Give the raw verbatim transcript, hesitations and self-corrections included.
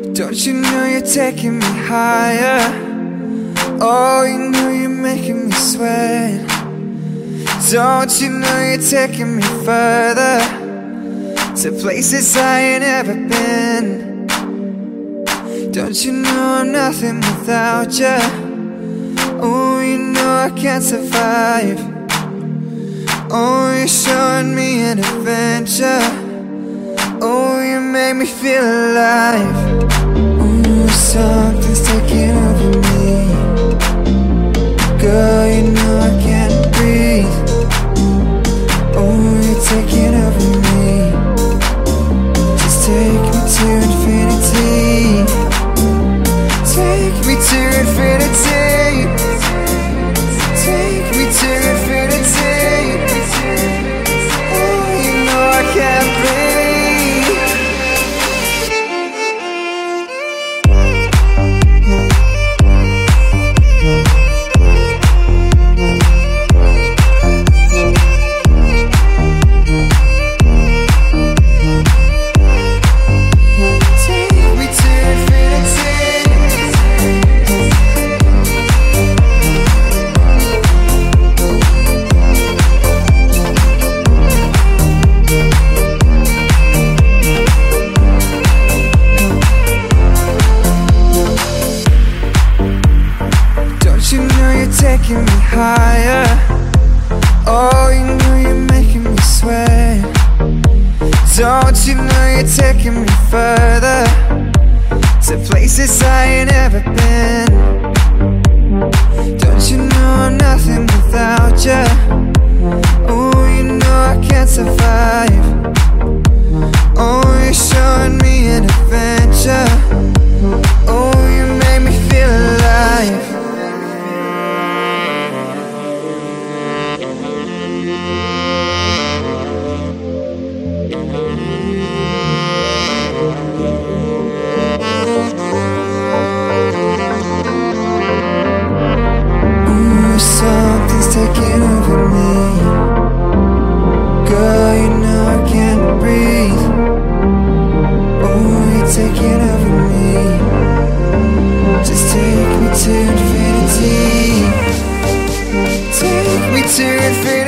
Don't you know you're taking me higher? Oh, you know you're making me sweat. Don't you know you're taking me further, to places I ain't ever been. Don't you know I'm nothing without you? Oh, you know I can't survive. Oh, you're showing me an adventure. Oh, you make me feel alive. Oh, something's taking over me. Girl, you know I can't breathe. Oh, you're taking over me. Just take me to infinity. Take me to infinity. Take me to infinity. Oh, you know I can't breathe. Taking me higher. Oh, you know you're making me sweat. Don't you know you're taking me further, to places I ain't ever been. Don't you know I'm nothing without you? Oh, you know I can't survive. Oh, you're showing me an adventure. Oh, you make me feel alive. Something's taking over me. Girl, you know I can't breathe. Oh, you're taking over me. Just take me to infinity. Take me to infinity.